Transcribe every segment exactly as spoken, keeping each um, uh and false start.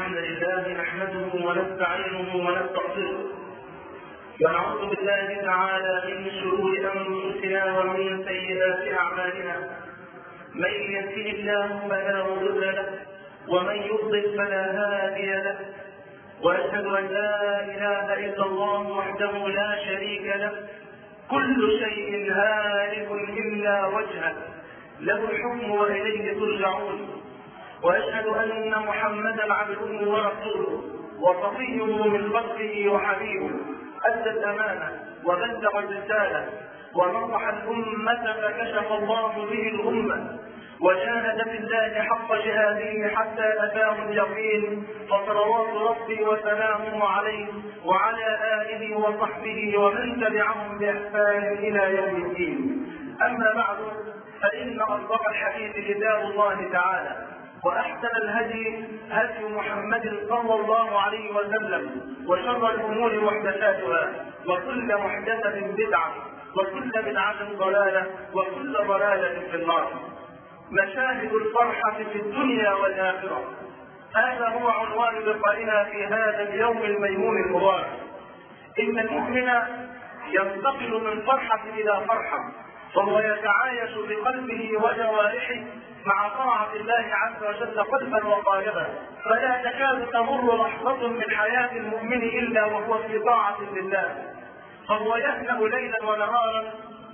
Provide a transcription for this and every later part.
الحمد لله نحمده ونستعينه ونستغفره ونعوذ بالله تعالى من شرور أنفسنا ومن سيئات أعمالنا. من يهده الله فلا مضل له ومن يضلل فلا هادي له، وأشهد أن لا إله إلا الله وحده لا شريك له، كل شيء هالك إلا وجهه، له الحكم وإليه ترجعون. وأشهد أن محمدا عبده ورسوله وصفيه من خلقه وحبيبه، أدى الأمانة وبلغ الرسالة ونصح الأمة فكشف الله به الأمة، وجاهد في الله حق جهاده حتى أتاه اليقين، فصلوات ربي وسلامه عليه وعلى آله وصحبه ومن تبعهم بإحسان إلى يوم الدين. أما بعد، فإن أصدق الحديث كتاب الله تعالى، وأحسن الهدي هدي محمد صلى الله عليه وسلم، وشر الأمور محدثاتها، وكل محدثة بدعة، وكل بدعة ضلالة، وكل ضلالة في النار. مشاهد الفرحة في الدنيا والآخرة، هذا هو عنوان لقائنا في هذا اليوم الميمون المبارك. إن المؤمن ينتقل من فرحة إلى فرحة، فهو يتعايش بقلبه وجوارحه مع طاعة الله عز وجل قلبا وقالبا، فلا تكاد تمر لحظة من حياة المؤمن إلا وهو في طاعة لله، فهو يهنأ ليلا ونهارا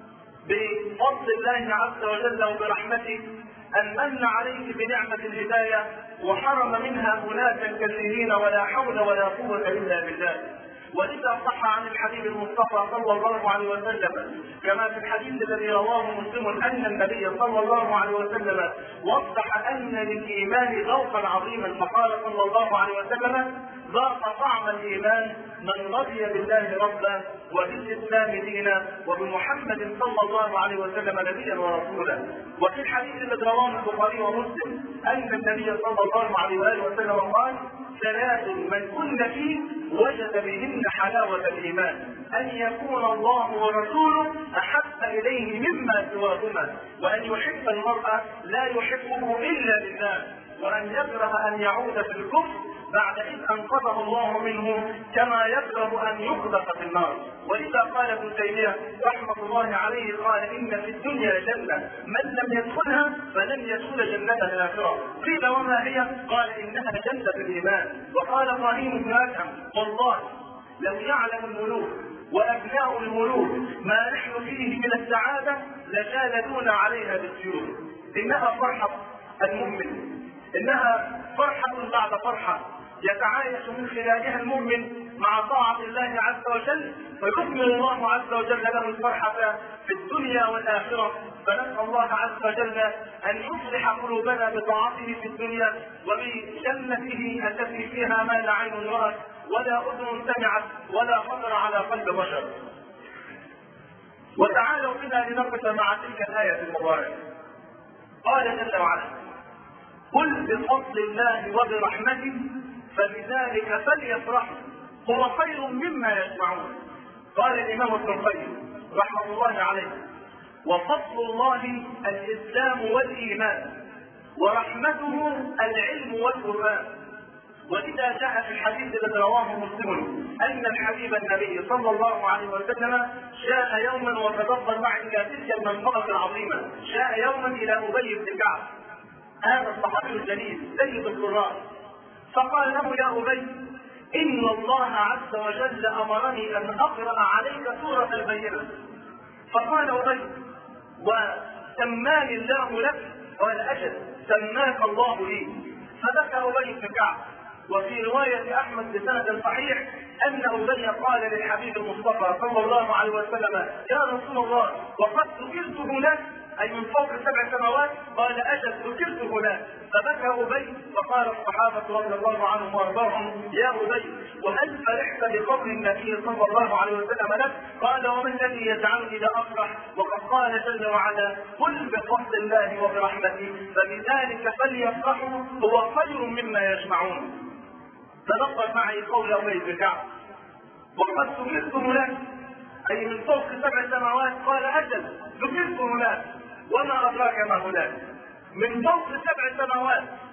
بفضل الله عز وجل وبرحمته أن من عليه بنعمة الهداية وحرم منها أناسا كثيرين، ولا حول ولا قوة إلا بالله. ولذا صح عن الحبيب المصطفى صلى الله عليه وسلم كما في الحديث الذي رواه مسلم أن النبي صلى الله عليه وسلم وضح أن للإيمان ذوقا عظيما، فقال صلى الله عليه وسلم: ذاق طعم الإيمان من رضي بالله ربا وبالإسلام دينا وبمحمد صلى الله عليه وسلم نبيا ورسولا. وفي الحديث الذي رواه البخاري ومسلم أن النبي صلى الله عليه وآله وسلم قال: ثلاث من كن فيه وجد بهن حلاوة الإيمان: أن يكون الله ورسوله أحب إليه مما سواهما، وأن يحب المرأة لا يحبه إلا لله، وأن يكره أن يعود في الكفر بعد إذ أنقذه الله منه، كما يكره أن يقذف في النار. ولذا قال ابن تيمية رحمة الله عليه قال: إن في الدنيا جنة من لم يدخلها فلن يدخل جنة الآخرة. قيل: وما هي؟ قال: إنها جنة الإيمان. وقال إبراهيم بن أدهم: والله لو يعلم الملوك وأبناء الملوك ما نحن فيه من السعادة لجالدونا عليها بالسيوف. إنها فرحة المؤمن، إنها فرحة بعد فرحة يتعايش من خلالها المؤمن مع طاعة الله عز وجل، فيكمل الله عز وجل له الفرحة في الدنيا والآخرة. فنسأل الله عز وجل أن يصلح قلوبنا بطاعته في الدنيا وبجنته التي فيها ما لا عين رأت ولا أذن سمعت ولا خطر على قلب بشر. وتعالوا بنا لنقف مع تلك الآية المباركة. قال جل وعلا: قل بفضل الله وبرحمته فبذلك فليفرحوا هو خير مما يجمعون. قال الإمام ابن القيم رحمه الله عليه: وفضل الله الإسلام والإيمان، ورحمته العلم والقرآن. ولذا جاء في الحديث الذي رواه مسلم أن الحبيب النبي صلى الله عليه وسلم جاء يوما وتدبر معه إلى تلك المنطقة العظيمة، جاء يوما إلى أبي بن كعب، هذا الصحابي الجليل سيد القراء، فقال له: يا أبي، إن الله عز وجل أمرني أن أقرأ عليك سورة البينة. فقال أبي: وسماني الله لك؟ قال: أجل، سماك الله لي. فبكى أبي بن كعب. وفي رواية أحمد بسند صحيح أن أبي قال للحبيب المصطفى صلى الله عليه وسلم: يا رسول الله، وقد ذكرت هناك، أي من فوق سبع سماوات؟ قال: أجل، ذكرت هناك. فبكى أبي، فقال الصحابة رضي الله عنهم وارضاهم: يا أبي، وهل فرحت بقول النبي صلى الله عليه وسلم لك؟ قال: وما الذي يجعلني لا أفرح وقد قال جل وعلا: قل بفضل الله وبرحمته فبذلك فليفرحوا هو خير مما يجمعون. تدبر معي قول أبي بن كعب: وقد ذكرت هناك، أي من فوق سبع سماوات. قال: أجل، ذكرت هناك. وما أدراك ما هناك؟ من فوق سبع سماوات.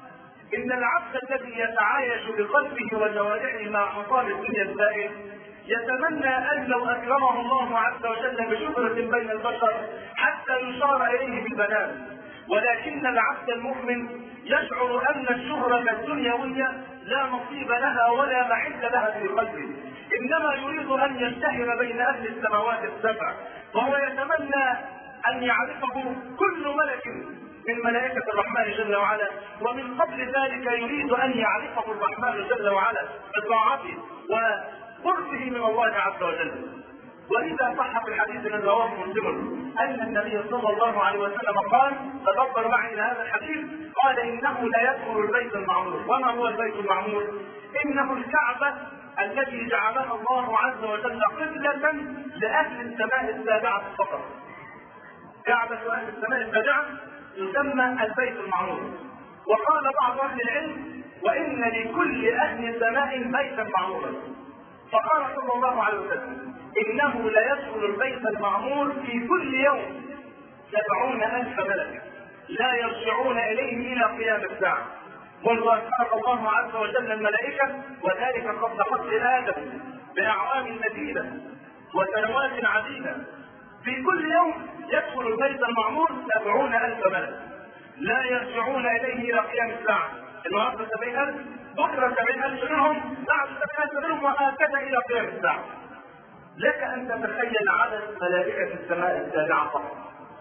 إن العبد الذي يتعايش بقلبه وجوارحه مع حصان الدنيا الزائل يتمنى أن لو أكرمه الله عز وجل بشهرة بين البشر حتى يشار إليه بالبنان، ولكن العبد المؤمن يشعر أن الشهرة الدنيوية لا نصيب لها ولا محل لها في قلبه، إنما يريد أن يشتهر بين أهل السماوات السبع، وهو يتمنى أن يعرفه كل ملك من ملائكة الرحمن جل وعلا، ومن قبل ذلك يريد أن يعرفه الرحمن جل وعلا بطاعته وقربه من الله عز وجل. ولذا صح في الحديث الذي رواه مسلم أن النبي صلى الله عليه وسلم قال، تدبر معي إلى هذا الحديث، قال إنه لا يدخل البيت المعمور. وما هو البيت المعمور؟ إنه الكعبة التي جعلها الله عز وجل قبلة لأهل السماء السابعة فقط. كعبة أهل السماء السابعة يسمى البيت المعمور. وقال بعض أهل العلم وإن لكل أهل سماء بيتا معمورا. فقال صلى الله عليه وسلم إنه لا يدخل البيت المعمور في كل يوم سبعون ألف ملك لا يرجعون إليه إلى قيام الساعة، منذ أن خلق الله عز وجل الملائكة، وذلك قبل خلق آدم بأعوام مديدة وسنوات عديدة. في كل يوم يدخل البيت المعمور سبعون ألف ملك لا يرجعون إليه إلى قيام الساعة. النهارده سبعين ألف، بكرة سبعين ألف منهم، بعد سبعين ألف منهم، وهكذا إلى قيام الساعة. لك أن تتخيل عدد ملائكة السماء السابعة فقط،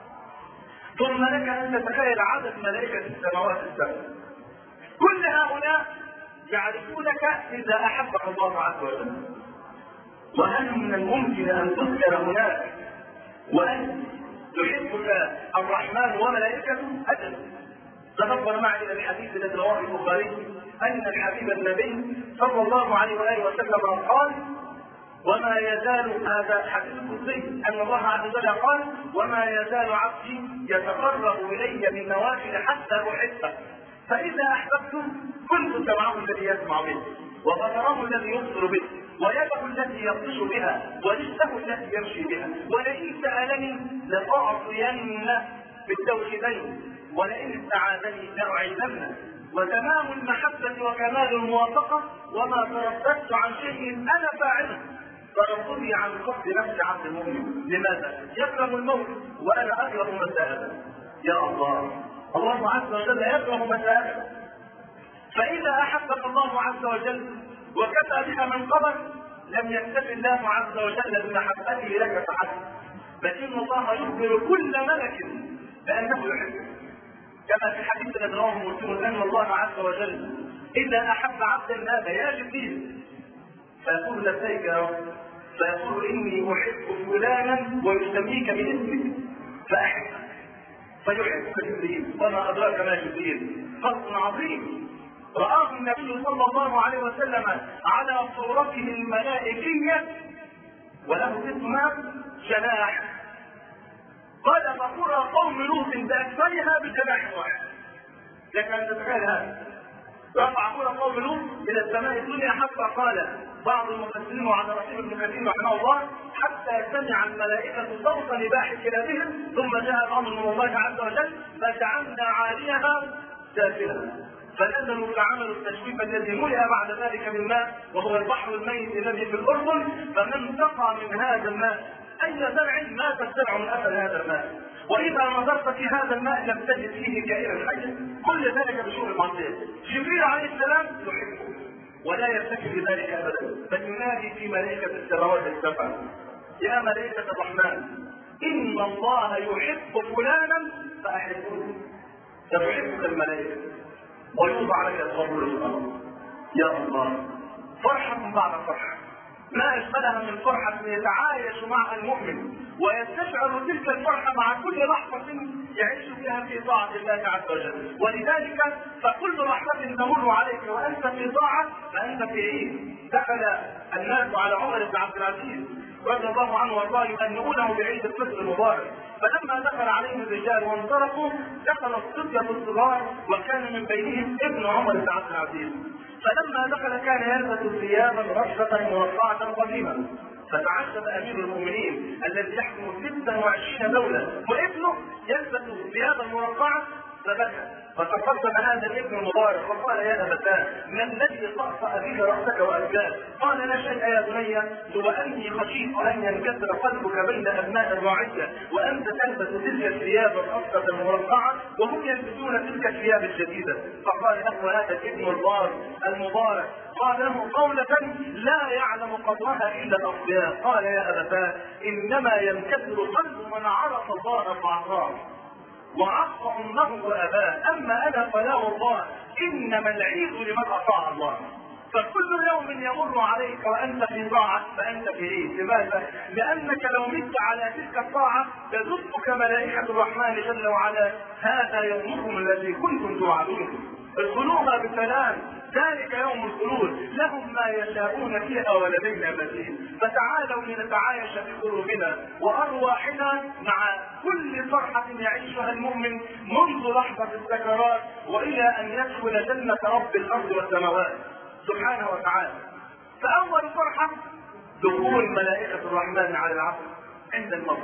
ثم لك أن تتخيل عدد ملائكة السماوات السبع. كل هؤلاء يعرفونك إذا أحبك الله عز وجل. وهل من الممكن أن تذكر هناك وأن يحبك الرحمن وملائكته؟ أجل. تدبر معي إلى الحديث الذي رواه البخاري أن الحبيب النبي صلى الله عليه وآله وسلم قال: وما يزال، هذا حديث قدسي، أن الله عز وجل قال: وما يزال عبدي يتقرب إلي بالنوافل حتى أحبه، فإذا أحببته كنت سمعه الذي يسمع به، وبصره الذي يبصر به، ويده التي يبطش بها، ورجله التي يمشي بها، ولئن سألني لأعطينه بالتوحيدين، ولئن استعاذني لأعيذنه. وتمام المحبة وكمال الموافقة، وما ترددت عن شيء أنا فاعله فرضني عن قصد نفس عبد المؤمن. لماذا؟ يكره الموت وأنا أكره مساءته. يا الله، الله عز وجل يكره مساءته. فإذا أحبك الله عز وجل وكفى بها من قبل لم يكتف الله عز وجل بمحبته لك فحسب، بل إن الله يخبر كل ملك بأنه يحبك، كما في الحديث الذي رواه مسلم أن الله عز وجل إذا أحب عبدا ماذا؟ يا جبريل، فيقول لبيك يا رب، فيقول إني أحب فلانا ويسميك باسمك فأحبك، فيحبك جبريل. وما أدراك ما جبريل؟ فرق عظيم. رآه النبي صلى الله عليه وسلم على صورته الملائكية وله اسمها جناح. قال: فقرى قوم لوط بأكثرها بجناح واحد. لك أن تتخيل هذا. رفع قرى قوم لوط إلى السماء الدنيا حتى قال بعض المفسرين وعلى رسول ابن كثير رحمه الله: حتى سمع الملائكة صوت نباح كلابهم، ثم جاء الأمر من الله عز وجل فجعلنا عاليها سافلة، فنزلوا فعملوا التجويف الذي ملئ بعد ذلك بالماء، وهو البحر الميت الذي في الأردن، فمن سقى من هذا الماء أي زرع مات الزرع من أثر هذا الماء، وإذا نظرت في هذا الماء لم تجد فيه كائنا حيا. كل ذلك بشؤون المعصية. جبريل عليه السلام يحبه ولا يرتكب بذلك أبدا، بل ينادي في ملائكة السماوات السبع: يا ملائكة الرحمن إن الله يحب فلانا فأحبوه. فتحبك الملائكة ويوضع لك القبول الأمر. يا الله، فرحة بعد فرحة، ما أشبهها من فرحة يتعايش معها المؤمن ويستشعر تلك الفرحة مع كل لحظة يعيش فيها في طاعة الله عز وجل. ولذلك فكل لحظة تمر عليك وأنت في طاعة فأنت في عيد. دخل الناس على عمر بن عبد العزيز رضي الله عنه وارضاه يهنئونه بعيد الفطر المبارك، فلما دخل عليهم الرجال وانطلقوا دخل الصبية الصغار وكان من بينهم ابن عمر بن عبد العزيز. فلما دخل كان يلبس ثيابا رشة مرفعة قديمة، فتعجب امير المؤمنين الذي يحكم ستة وعشرين دولة وابنه يلبس ثيابا مرفعة فبكى. فتقدم هذا الابن المبارك وقال يا ابتاه ما الذي طأطأ بك راسك وابكاك؟ قال لا شيء يا بني سوى اني خشيت ان ينكسر قلبك بين ابناء الرعيه وانت تلبس تلك الثياب الخاصه المرقعه وهم يلبسون تلك الثياب الجديده. فقال له هذا الابن البار المبارك قال له قولة لا يعلم قدرها الا الاصفياء. قال يا ابتاه انما ينكسر قلب من عرف الله فعصاه وعصى امه واباه، اما انا فلا والله انما العيد لمن اطاع الله. فكل يوم يمر عليك وانت في طاعه فانت في عيد. لماذا؟ لانك لو مت على تلك الطاعه تزفك ملائكه الرحمن جل وعلا هذا يومكم الذي كنتم توعدون ادخلوها بسلام ذلك يوم الخلود لهم ما يشاءون فيها ولدينا مزيد. فتعالوا لنتعايش في قلوبنا وارواحنا مع كل فرحه يعيشها المؤمن منذ لحظه السكرات والى ان يدخل جنه رب الارض والسماوات سبحانه وتعالى. فاول فرحه دخول ملائكه الرحمن على العبد عند الموت.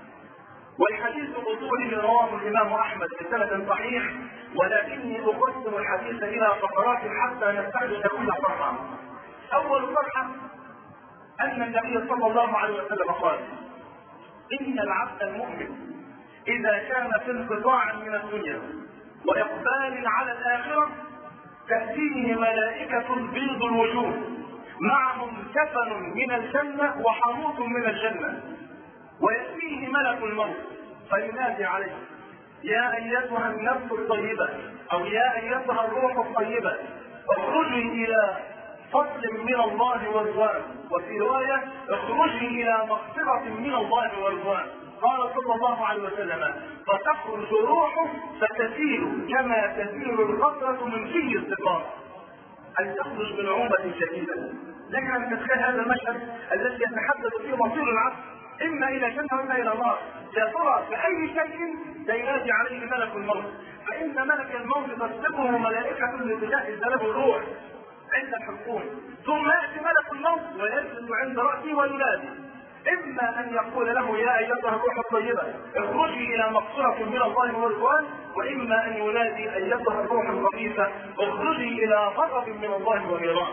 والحديث بطوله رواه الامام احمد بسند صحيح ولكني اقسم الحديث الى فقرات حتى نستخرج كل فرحه. اول فرحه ان النبي صلى الله عليه وسلم قال ان العبد المؤمن اذا كان في انقطاع من الدنيا واقبال على الاخره تاتيه ملائكه بيض الوجوه معهم كفن من الجنه وحنوط من الجنه ويأتيه ملك الموت فينادي عليه يا ايتها النفس الطيبه او يا ايتها الروح الطيبه اخرجي الى فضل من الله ورضوان، وفي روايه اخرجي الى مغفره من الله ورضوان. قال صلى الله عليه وسلم فتخرج روحه فتسيل كما تسيل القطره من في السقاط، ان تخرج بنعومه شديده. لك ان تتخيل هذا المشهد الذي يتحدث فيه مصير العبد اما الى جنه واما الى نار. يا ترى باي شيء سينادي عليه ملك الموت؟ فان ملك الموت تسبقه ملائكه لتجهز له الروح عند الحلقوم، ثم ياتي ملك الموت ويجلس عند راسه وينادي اما ان يقول له يا ايتها الروح الطيبه اخرجي الى مغفره من الله ورضوان، واما ان ينادي ايتها الروح الخبيثه اخرجي الى غضب من الله ونيران.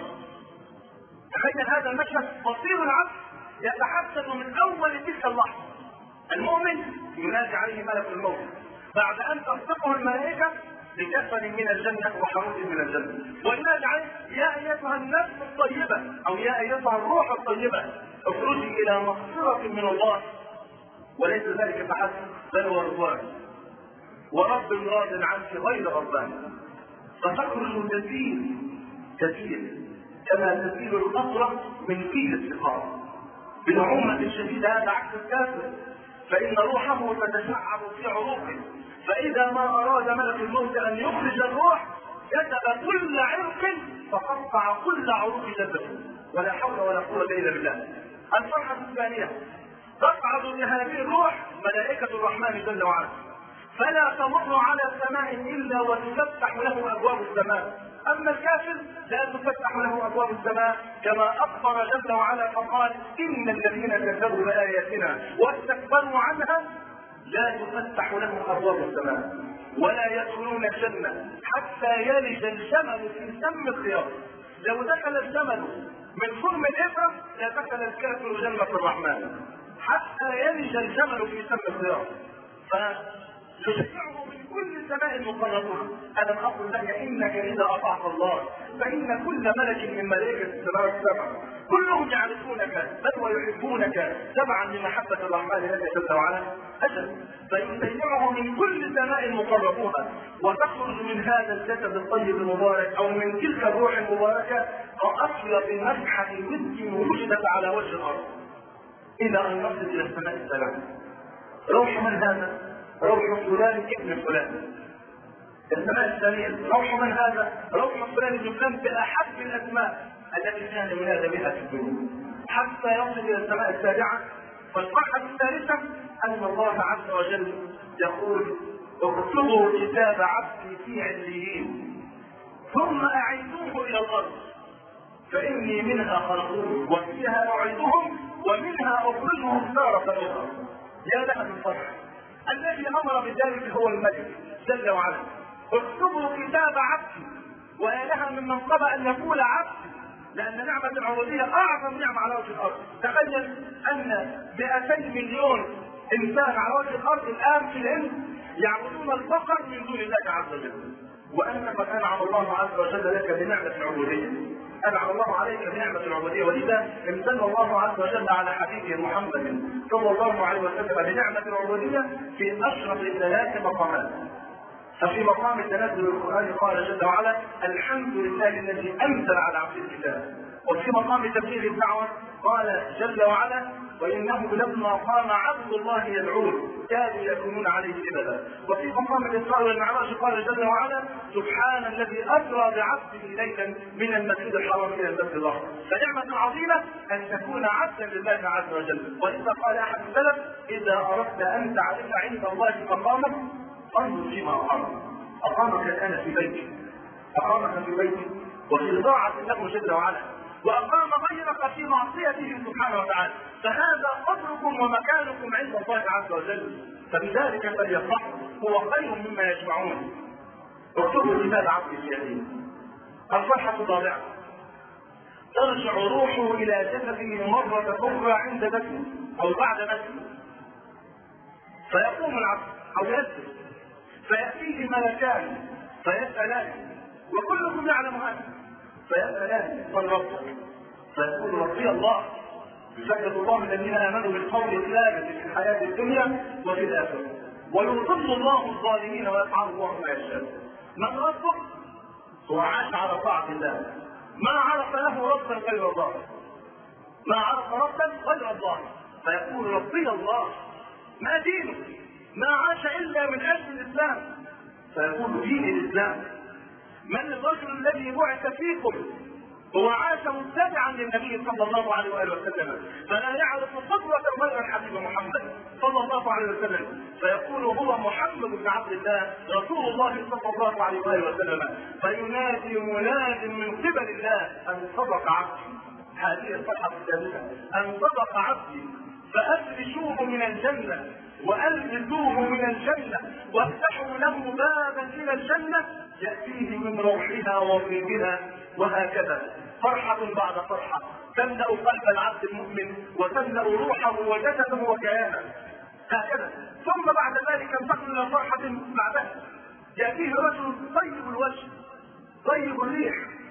تخيل هذا المشهد. مصير العبد يتحدث من اول تلك اللحظه. المؤمن ينادي عليه ملك الموت بعد ان تصدقه الملائكه بكفن من الجنه وحروف من الجنه، وينادي عليه يا ايتها النفس الطيبه او يا ايتها الروح الطيبه اخرجي الى مغفره من الله، وليس ذلك فحسب بل هو رضوان ورب راض عنك غير غضبان. فتخرج تسيل تسيل كما تسيل القطره من فيه السقاط بنعومه شديده. هذا عكس الكافر فان روحه تتشعب في عروقه، فاذا ما اراد ملك الموت ان يخرج الروح كتب كل عرق فقطع كل عروق جسده، ولا حول ولا قوه الا بالله. الفرحه الثانيه تصعد بهذه الروح ملائكه الرحمن جل وعلا فلا تمر على سماء الا وتفتح له ابواب السماء. اما الكافر لا تفتح له ابواب السماء كما اخبر جل وعلا فقال ان الذين كذبوا باياتنا واستكبروا عنها لا تفتح له ابواب السماء ولا يدخلون الجنه حتى يلج الجمل في سم الخياط. لو دخل الجمل من فم الابره لدخل الكافر جنه الرحمن حتى يلج الجمل في سم الخياط. فتشجعه من كل سماء المقربون. الم اقل لك انك اذا اطعت الله فان كل ملك من ملائكه السماوات السبع كلهم يعرفونك بل ويحبونك تبعا لمحبه الرحمن لك جل وعلا. اجل فيسيعه من كل سماء مقربون وتخرج من هذا الجسد الطيب المبارك او من تلك الروح المباركه كاطيب مسحه مسك وجدت على وجه الارض الى ان نصل الى السماء السبع. روح من هذا؟ روح فلان ابن فلان. السماء الثانيه روح من هذا؟ روح فلان ابن فلان باحب الاسماء التي كان ينادى بها في الدنيا حتى يصل الى السماء السابعه. والفرحه الثالثه ان الله عز وجل يقول اكتبوا كتاب عبدي في عليين ثم اعيدوه الى الارض فاني منها خلقوه وفيها اعيدهم ومنها اخرجهم تاره اخرى. يا لها من فرح. الذي امر بذلك هو الملك جل وعلا: اكتبوا كتاب عبدي، ويا لها من منقبة ان يقول عبدي، لان نعمة العبودية اعظم نعمة على وجه الارض. تخيل ان مئتين مليون انسان على وجه الارض الان في الهند يعبدون البقر من دون الله عز وجل، وانت قد انعم الله عز وجل لك بنعمة العبودية، انعم الله عليك بنعمة العبودية، ولذا امتن الله عز وجل على حبيبه محمد صلى الله عليه وسلم بنعمة العبودية في اشرف ثلاث مقامات. ففي مقام تنزل القرآن قال جل وعلا: الحمد لله الذي انزل على عبده الكتاب. وفي مقام تبليغ الدعوة قال جل وعلا: وانه لما قام عبد الله يدعوه كانوا يكونون عليه لبدا. وفي مقام الاسراء والمعراج قال جل وعلا: سبحان الذي اسرى بعبده ليلا من المسجد الحرام الى المسجد الاقصى. فنعمة عظيمة ان تكون عبدا لله عز وجل. ولذا قال احد السلف: اذا اردت ان تعرف عند الله مقامك انظر فيما اقامك. اقامك الان في بيتك، اقامك في بيتك وفي طاعة له جل وعلا، واقام غيرك في معصيته سبحانه وتعالى، فهذا قدركم ومكانكم عند الله عز وجل، فبذلك فليفرحوا، هو خير مما يجمعون. اكتبوا كتاب عبد في يديه. الفرحة الرابعة: ترجع روحه الى جسده مرة اخرى عند دفنه او بعد دفنه، فيقوم العبد او يسجد فيأتيه ملكان فيسألان، وكلكم يعلم هذا، فيسألان: من ربك؟ فيقول: ربي الله. يسجد الله الذين امنوا بالقول الثابت في الحياة الدنيا وفي الآخرة، ويضل الله الظالمين ويفعل الله ما يشاء. من ربك؟ هو عاش على طاعة الله، ما عرف له ربا غير الله، ما عرف ربا غير الله، فيقول: ربي الله. ما دينه؟ ما عاش الا من اجل الاسلام، فيقول: دين الاسلام. من الرجل الذي بعث فيكم؟ هو عاش متبعا للنبي صلى الله عليه واله وسلم، فلا يعرف قدوة غير الحبيب محمد صلى الله عليه وسلم، فيقول: هو محمد بن عبد الله رسول الله صلى الله عليه واله وسلم، فينادي مناد من قبل الله: ان صدق عبدي. هذه الصفحة الثالثة: ان صدق عبدي فافرشوه من الجنة والبسوه من الجنة وافتحوا له بابا الى الجنة يأتيه من روحها وطيبها، وهكذا فرحة بعد فرحة تملأ قلب العبد المؤمن وتملأ روحه وجسده وكيانه، هكذا. ثم بعد ذلك انتقل الى فرحة بعدها، يأتيه رجل طيب الوجه طيب الريح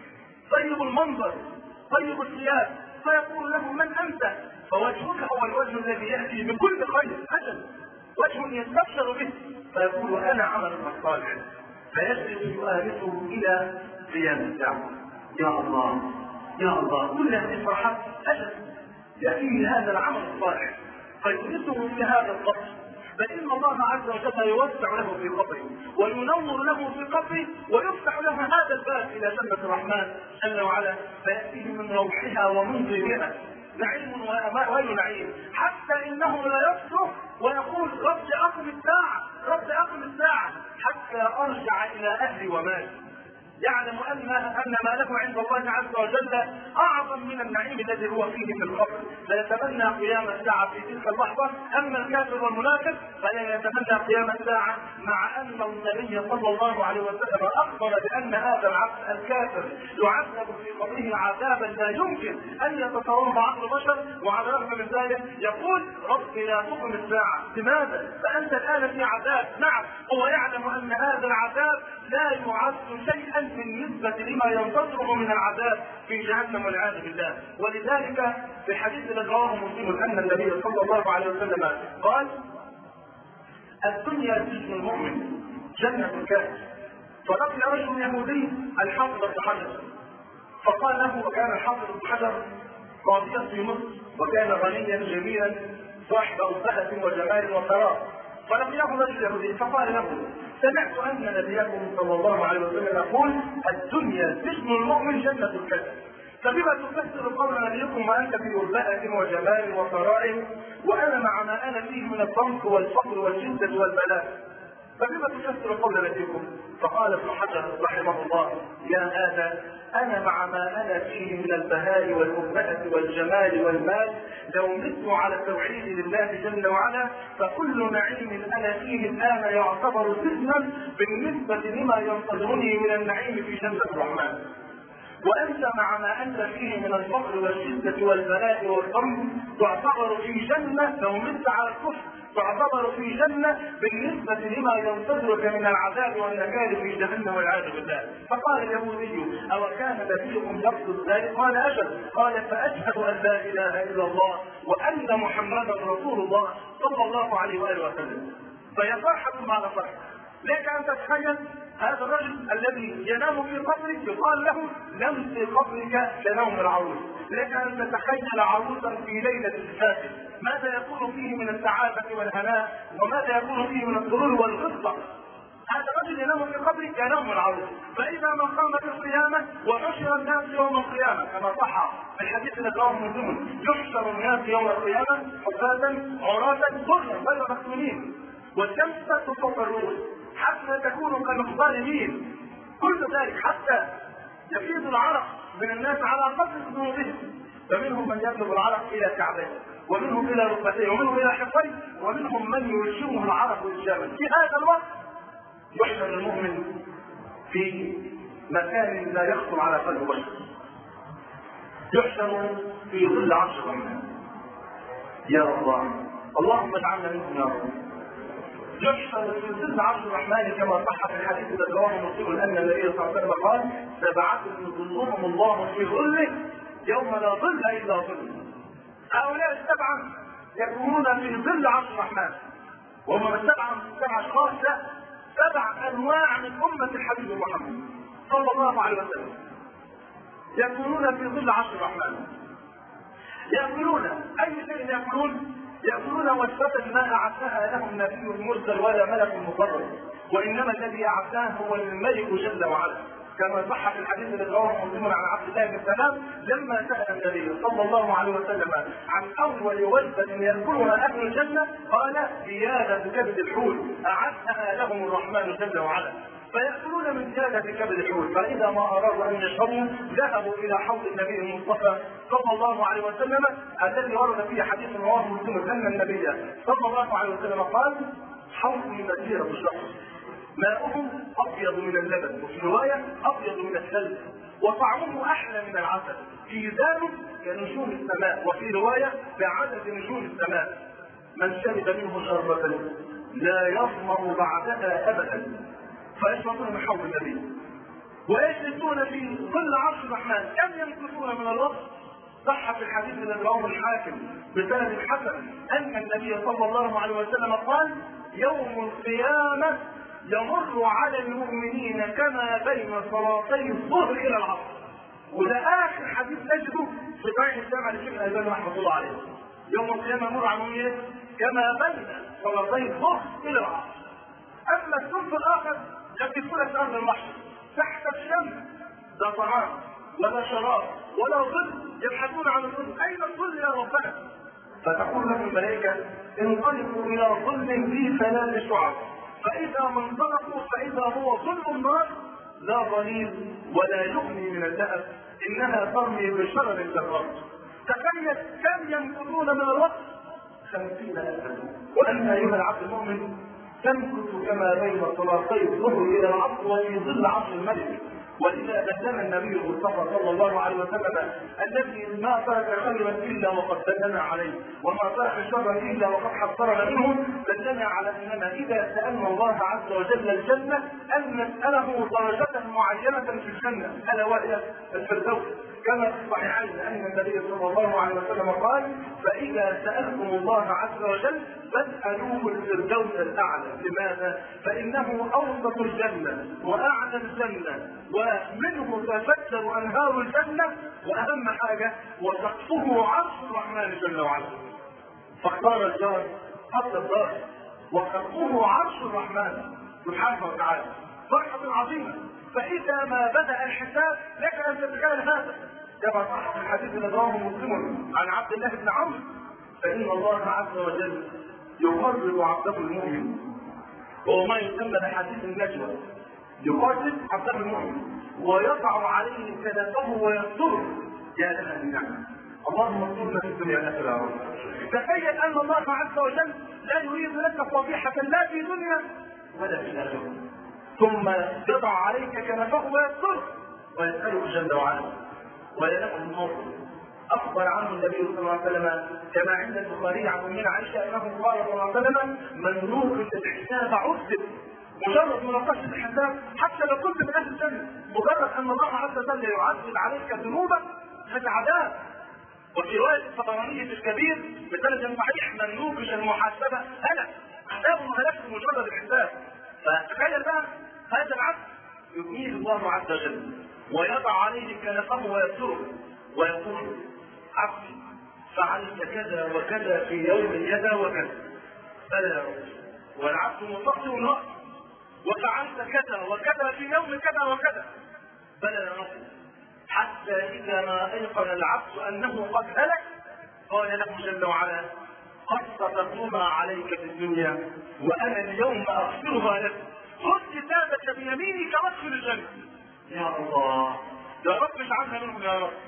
طيب المنظر طيب الثياب، فيقول له: من انت؟ فوجهك هو الوجه الذي يأتي بكل خير، أجل وجه يستبشر به، فيقول: انا عمل الصالح، فيجلس يؤانسه الى قيام الدعوة. يا الله يا الله، كل هذه الفرحات اجل يأتيه هذا العمل الصالح فيؤنسه في هذا القبر، بل ان الله عز وجل يوسع له في قبره وينور له في قبره ويفتح له هذا الباب الى جنة الرحمن جل وعلا، فيأتيه من روحها ومن ظلها نعيم وغير نعيم، حتى انه لا يصرخ ويقول: رب اقم الساعة رب اقم الساعة حتى ارجع الى اهلي ومالي. يعلم ان ان ما له عند الله عز وجل اعظم من النعيم الذي هو فيه في القبر، فيتمنى قيام الساعه في تلك اللحظه. اما الكافر والمنافق فلا يتمنى قيام الساعه، مع ان النبي صلى الله عليه وسلم اخبر بان هذا العبد الكافر يعذب في قبره عذابا لا يمكن ان يتصوره عقل البشر، وعلى الرغم من ذلك يقول: رب لا تقم الساعه. لماذا؟ فانت الان في عذاب. نعم، هو يعلم ان هذا العذاب لا يعد شيئا بالنسبة لما ينتظره من العذاب في جهنم والعياذ بالله. ولذلك في حديث الذي رواه مسلم ان النبي صلى الله عليه وسلم قال: الدنيا سجن المؤمن جنة الكافر. فلقي رجل يهودي الحافظ بن حجر فقال له، وكان الحافظ بن حجر قاضيا في مصر وكان غنيا جميلا صاحب أبهة وجمال وثراء، فلقيه رجل يهودي فقال له: سمعت ان نبيكم صلى الله عليه وسلم يقول: الدنيا سجن المؤمن جنة الكافر، فبما تفسر قول نبيكم وانت في أبهة وجمال وثراء وانا مع ما انا فيه من الضنك والفقر والشدة والبلاء؟ فلما تفسر قول نبيكم؟ فقال ابن حجر رحمه الله: يا هذا انا مع ما انا فيه من البهاء والمبهة والجمال والمال لو مت على التوحيد لله جل وعلا فكل نعيم انا فيه الان يعتبر سجنا بالنسبة لما ينتظرني من النعيم في جنة الرحمن. وانت مع ما انت فيه من الفقر والشدة والبلاء والغم تعتبر في جنة، لو مت على الكفر تعتبر في جنة بالنسبة لما ينتظرك من العذاب والنكال في جهنم والعياذ بالله. فقال اليهودي: أو كان نبيكم يقصد ذلك؟ قال: أجل. قال: فأشهد أن لا إله إلا الله وأن محمدا رسول الله صلى الله عليه وآله وسلم. فيا فرحة ما فرحة لك أن تتخيل هذا الرجل الذي ينام في قبرك يقال له: نم في قبرك كنوم العروس. لك ان تتخيل عروسا في ليله الزفاف ماذا يكون فيه من السعاده والهناء وماذا يكون فيه من السرور والغصه. هذا الرجل ينام في قبرك كنوم العروس. فاذا ما قام بالقيامه وحشر الناس يوم القيامه كما صح في الحديث الذي رواه مسلم: يحشر الناس يوم القيامه حفاة عراة غرلا غير مختونين والشمس تسقط فوق الرؤوس حتى تكون كمقدار ميل. كل ذلك حتى يفيض العرق من الناس على قدر ذنوبهم، فمنهم من يبلغ العرق الى كعبيه ومنهم الى ركبتيه ومنهم الى حقيه ومنهم من يلشمه العرق والجبل. في هذا الوقت يحشر المؤمن في مكان لا يخطر على قلب بشر، يحشر في ظل عرش الرحمن. يا الله، اللهم اجعلنا منهم يا رب. يحشر في ظل عرش الرحمن كما صح في الحديث الذي رواه مسلم ان النبي صلى الله عليه وسلم قال: سبعة يظلهم الله في ظله يوم لا ظل الا ظله. هؤلاء السبعه يكونون في ظل عرش الرحمن، وهم السبعه سبع اشخاص، سبع انواع من امه الحبيب محمد صلى الله عليه وسلم يكونون في ظل عرش الرحمن. يأكلون اي شيء يأكلون؟ يأكلون وجبة ما أعدها لهم نبي مرسل ولا ملك مقرب، وإنما الذي أعداه هو الملك جل وعلا، كما صح في الحديث الذي رواه مسلم عن عبد الله بن سلام لما سأل النبي صلى الله عليه وسلم عن أول وجبة يأكلها أهل الجنة قال: زيادة كبد الحوت أعدها لهم الرحمن جل وعلا. فيأكلون من زيادة كبد الحوت، فإذا ما أرادوا أن يشربوا ذهبوا إلى حوض النبي المصطفى صلى الله عليه وسلم الذي ورد فيه حديث رواه مسلم أن النبي صلى الله عليه وسلم قال: حوضي مسيرة الشهر ماؤه أبيض من اللبن، وفي رواية أبيض من الثلج، وطعمه أحلى من العسل، ميزانه كنجوم السماء، وفي رواية بعدد نجوم السماء. من شرب منه شربة لا يظمأ بعدها أبدا. فيشربون من حوض النبي ويجلسون في ظل عرش الرحمن. كم يمكثون من الوقت؟ صح في الحديث الذي رواه الحاكم بسند حسن ان النبي صلى الله عليه وسلم قال: يوم القيامه يمر على المؤمنين كما بين صلاتي الظهر الى العصر. وده اخر حديث نجده في صحيح الجامع للشيخ الالباني رحمه الله عليه. يوم القيامه يمر على المؤمنين كما بين صلاتي الظهر الى العصر. اما الثلث الاخر يقفون في ارض المحشر تحت الشمس، لا طعام ولا شراب ولا ظل، يبحثون عن الظل. اين الظل يا ربنا؟ فتقول لهم الملائكه: انطلقوا الى ظل ذي ثلاث شعب، فاذا ما انطلقوا فاذا هو ظل النار لا ظليل ولا يغني من اللهب، انها ترمي بشرر كالرمل. تخيل كم يمكثون من الوقت؟ خمسين الفا. وان ايها العبد المؤمن تمكث كما بين صلاتي الظهر الى العصر وفي ظل عرش الملك. ولذا دلنا النبي المصطفى صلى الله عليه وسلم الذي ما ترك خيرا الا وقد دلنا عليه وما ترك شرا الا وقد حذرنا منه، دلنا على اننا اذا سالنا الله عز وجل الجنه ان نساله درجه معينه في الجنه الا وهي الفردوس، كما في الصحيحين ان النبي صلى الله عليه وسلم قال: فاذا سالتم الله عز وجل فاسالوه الفردوس الاعلى. لماذا؟ فانه اوسط الجنه واعلى الجنه ومنه تفجر انهار الجنه، واهم حاجه وسقفه عرش الرحمن جل وعلا. فاختار الجار حتى الدار وسقفه عرش الرحمن سبحانه وتعالى. فرحه عظيمه. فاذا ما بدا الحساب لك ان تتخيل هذا كما صح في الحديث الذي رواه مسلم عن عبد الله بن عمرو: فان الله عز وجل يقرب عبده المؤمن وهو ما يسمى بحديث النجوى، يقاتل عبد المؤمن ويضع عليه كنفه ويستره. يا لها من نعمه، اللهم انصرنا في الدنيا والاخره. تخيل ان الله عز وجل لا يريد لك فضيحه لا في دنيا ولا في الاخره، ثم يضع عليك كنفه ويستره ويساله جل وعلا وينام النور. اخبر عنه النبي صلى الله عليه وسلم كما عند البخاري عن امنا عائشه انه قال صلى الله عليه وسلم: من نوقش الحساب عذب. مجرد مناقشه الحساب حتى لو كنت من اهل الجنه، مجرد ان الله عز وجل يعذب عليك ذنوبك هذا عذاب. وفي روايه الطبراني في الكبير بسند صحيح: من نوقش المحاسبه هلك، عذاب وهلك مجرد الحساب. فتخيل بقى هذا العبد يبنيه الله عز وجل ويضع عليه كنفه ويستره ويقول: عبدي فعلت كذا وكذا في يوم كذا وكذا. بلى يا رب. والعبد مستقبل الوقت: وفعلت كذا وكذا في يوم كذا وكذا. بلى يا رب. حتى اذا ما ايقن العبد انه قد هلك قال له جل وعلا: قد ستقوم عليك في الدنيا وانا اليوم اغفرها لك، خذ كتابك بيمينك وادخل الجنه. يا الله، يا رب اجعلنا منهم يا رب.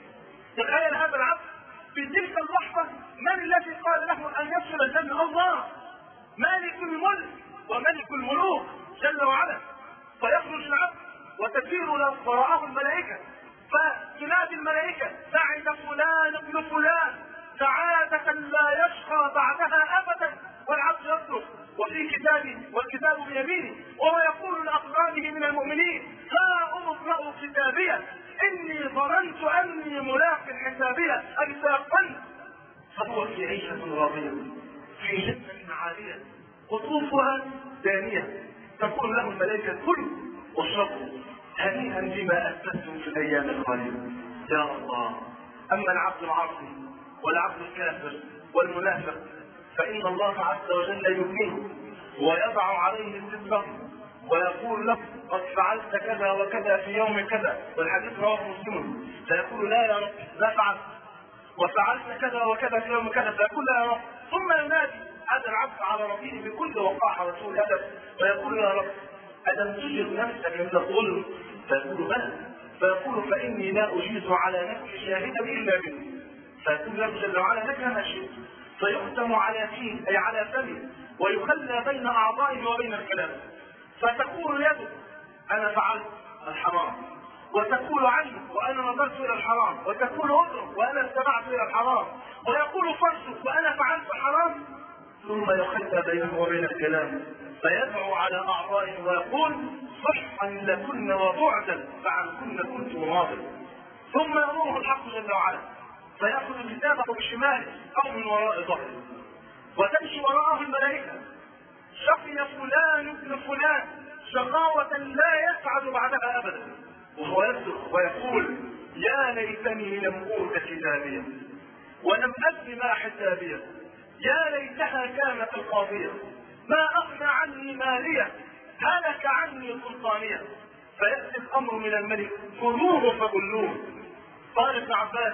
تخيل هذا العبد في تلك اللحظه من الذي قال له ان يدخل الجنه؟ الله، مالك الملك وملك الملوك جل وعلا. فيخرج العبد وتسير وراءه الملائكه، فتنادي الملائكه: سعد فلان ابن فلان سعادة لا يشقى بعدها ابدا. والعبد يصرخ وفي كتابه والكتاب بيمينه وهو يقول لاقرانه من المؤمنين: ها اقرأوا كتابيه اني ظننت اني ملاق حسابيه ان سيقبل. فهو في عيشه راضيه في جنه عاليه قطوفها دانيه، تقول له الملائكه: كلوا واشربوا هنيئا بما اسلفتم في الايام الخاليه. يا الله. اما العبد العاصي والعبد الكافر والمنافق فان الله عز وجل يبنيه ويضع عليه ستره ويقول له: قد فعلت كذا وكذا في يوم كذا، والحديث رواه مسلم. فيقول: لا يا رب، لا فعلت. وفعلت كذا وكذا في يوم كذا، فيقول: لا يا رب. ثم ينادي هذا العبد على ربه بكل وقاحه وسوء ادب فيقول: يا رب، الم تجد نفسك من الظلم؟ فيقول: بلى. فيقول: فاني لا اجيز على نفسي شاهدا الا مني. فيقول له جل وعلا: لك ما شئت. فيختم على فيه اي على فمه ويخلى بين اعضائه وبين الكلام. فتقول يده: انا فعلت الحرام، وتقول عنه: وانا نظرت الى الحرام، وتقول اذنه: وانا استمعت الى الحرام، ويقول فرسه: وانا فعلت الحرام. ثم يخلى بينه وبين الكلام فيدعو على اعضائه ويقول: صحا لكن وبعدا فعنكن كنت ماضي. ثم يامره الحق جل وعلا فياخذ كتابه بشماله او من وراء ظهره وتمشي وراءه الملائكه: شقي فلان ابن فلان شقاوة لا يسعد بعدها ابدا. وهو يصرخ ويقول: يا ليتني لم اوت كتابيه ولم ادر ما حسابيه، يا ليتها كانت القاضيه، ما اغنى عني ماليه، هلك عني سلطانيه. فياتي الامر من الملك: خذوه فغلوه. قال ابن عباس: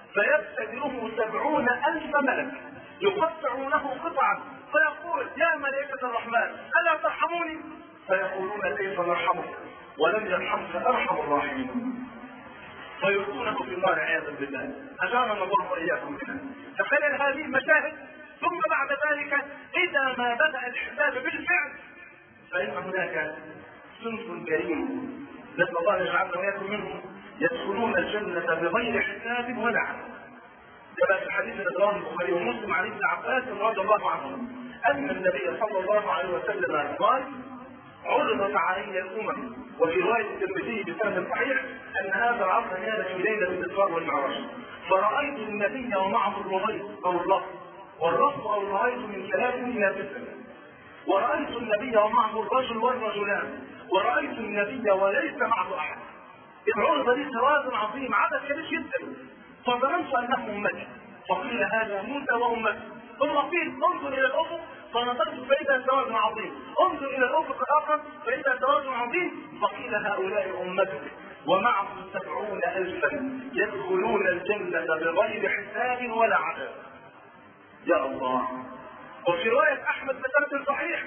فيبتدره سبعون الف ملك يقطعونه قطعا فيقول: يا ملائكة الرحمن ألا ترحموني؟ فيقولون: كيف نرحمك ولم يرحمك أرحم الراحمين. فيلقونه في النار عياذا بالله، أجارنا الله وإياكم منها. تخيل هذه المشاهد. ثم بعد ذلك إذا ما بدأ الحساب بالفعل فإن هناك صنف كريم نسأل الله أن يجعلنا وإياكم منهم يدخلون الجنة بغير حساب ولا عمل. كما في حديث رواه البخاري ومسلم عن ابن عباس رضي الله عنه ان النبي صلى الله عليه وسلم قال: عرضت علي الامم. وفي روايه الترمذي بسند صحيح ان هذا العرض كان في ليله الاسراء والمعراج، فرايت النبي ومعه الرغيف او الرفض، والرفض او الرغيف من ثلاث الى تسع، ورايت النبي ومعه الرجل والرجلان، ورايت النبي وليس معه احد. العرض دي توازن عظيم، عدد كبير جدا. فظننت انه امتي، فقيل هذا موسى وامته. ثم قيل: انظر الى الافق، فنظرت فاذا توازن عظيم، انظر الى الافق الاخر فاذا توازن عظيم، فقيل: هؤلاء امتك ومعهم سبعون الفا يدخلون الجنه بغير حساب ولا عذاب. يا الله. وفي روايه احمد بسند صحيح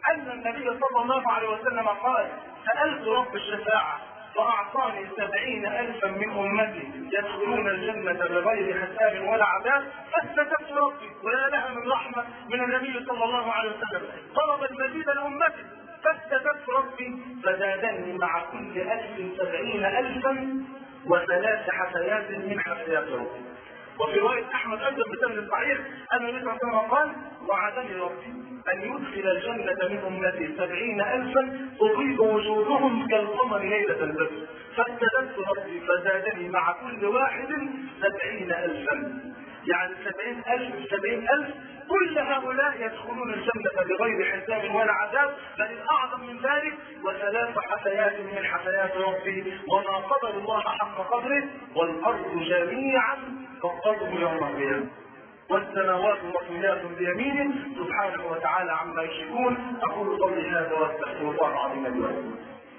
أن النبي صلى الله عليه وسلم قال: سألت رب الشفاعة فأعطاني سبعين ألفا من أمتي يدخلون الجنة بغير حساب ولا عذاب، فاستجبت ربي، ولا لها من رحمة من النبي صلى الله عليه وسلم. طلب المزيد لأمتي فاستجبت ربي فزادني مع كل ألف سبعين ألفا وثلاث حسيات من حسيات ربي. وفي رواية أحمد أيضا بسند صحيح أن النبي صلى الله عليه وسلم قال: وعدني ربي أن يدخل الجنة من أمتي سبعين ألفا تضيء وجوههم كالقمر ليلة البدر، فاستجبت ربي فزادني مع كل واحد سبعين ألفا، يعني سبعين ألف سبعين ألف كل هؤلاء يدخلون الجنة بغير حساب ولا عذاب، بل الأعظم من ذلك وثلاث حسيات من حسيات ربي وما قدر الله حق قدره، والأرض جميعا قبضته يوم القيامة والسماوات مطويات بيمينه سبحانه وتعالى عما يشركون. أقول قولي هذا واستغفر الله العظيم لي ولكم.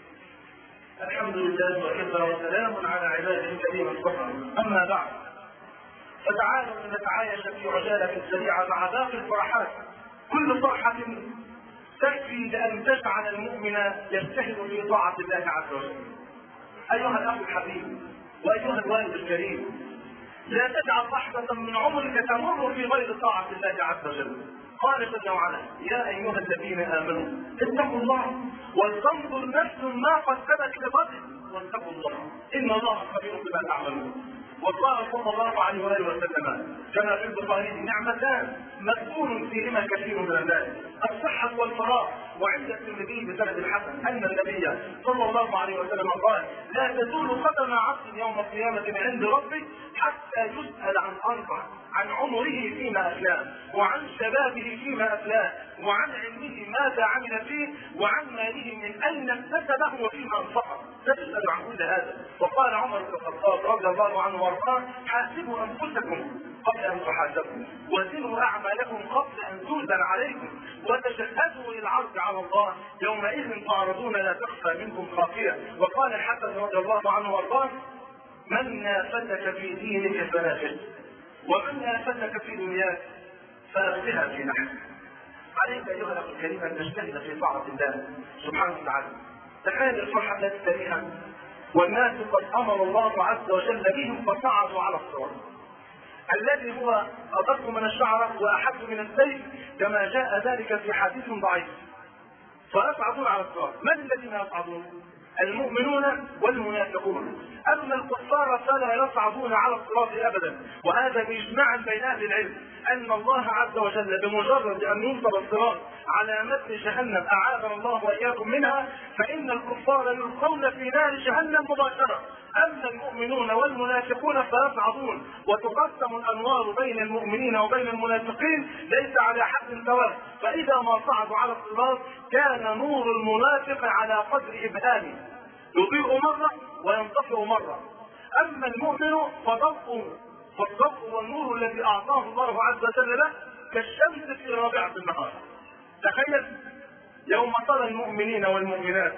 الحمد لله وكفى وسلام على عباده الذين اصطفى، أما بعد، فتعالوا نتعايش في عجالة سريعة مع باقي الفرحات. كل فرحة تكفي بأن تجعل المؤمن يجتهد في طاعة الله عز وجل. أيها الأخ الحبيب وأيها الوالد الكريم، لا تجعل لحظة من عمرك تمر في غير طاعة الله عز وجل. قال جل وعلا: يا أيها الذين آمنوا اتقوا الله ولتنظر نفس ما قدمت لغد واتقوا الله إن الله خبير بما تعملون. وقال صلى الله عليه وآله وسلم كما في البخاري: نعمتان مغبون فيهما كثير من الناس، الصحة والفراغ. وعند الترمذي بسند الحسن أن النبي صلى الله عليه وسلم قال: لا تزول قدم عبد يوم القيامة عند ربه حتى يسأل عن أربع: عن عمره فيما أفلاه، وعن شبابه فيما أفلاه، وعن علمه ماذا عمل فيه، وعن ماله من أين اكتسبه وفيما أنفقه. تسأل عن كل هذا. وقال عمر بن الخطاب رضي الله عنه وارضاه: حاسبوا أنفسكم قبل أن تحاسبوا، وزنوا أعمالكم قبل أن توزن عليكم، وتشهدوا للعرض على الله يومئذ تعرضون لا تخفى منكم خافية. وقال الحسن رضي الله عنه وارضاه: من نافتك في دينك فنافسه، ومن نافتك في دنياك فأخذها في نحن. عليك أيها الأخ الكريم أن تجتهد في طاعة الله سبحانه وتعالى. تخيل الفرحة التي تريها والناس قد أمر الله عز وجل بهم فصعدوا على الصراط الذي هو أدق من الشعرة وأحد من السيف، كما جاء ذلك في حديث ضعيف. فيصعدون على الصراط. من الذين يصعدون؟ المؤمنون والمنافقون. أما الكفار فلا يصعدون على الصراط أبدا. وهذا بإجماع بين أهل العلم أن الله عز وجل بمجرد أن ينصب الصراط على متن جهنم أعاذنا الله وإياكم منها، فإن الكفار يلقون في نار جهنم مباشرة. أما المؤمنون والمنافقون فيصعدون، وتقسم الأنوار بين المؤمنين وبين المنافقين ليس على حد سواء. فإذا ما صعدوا على الصراط كان نور المنافق على قدر إبهامه، يضيء مرة وينطفئ مرة. أما المؤمن فضوء فالضوء والنور الذي أعطاه الله عز وجل له كالشمس في رابعة النهار. تخيل يوم ترى المؤمنين والمؤمنات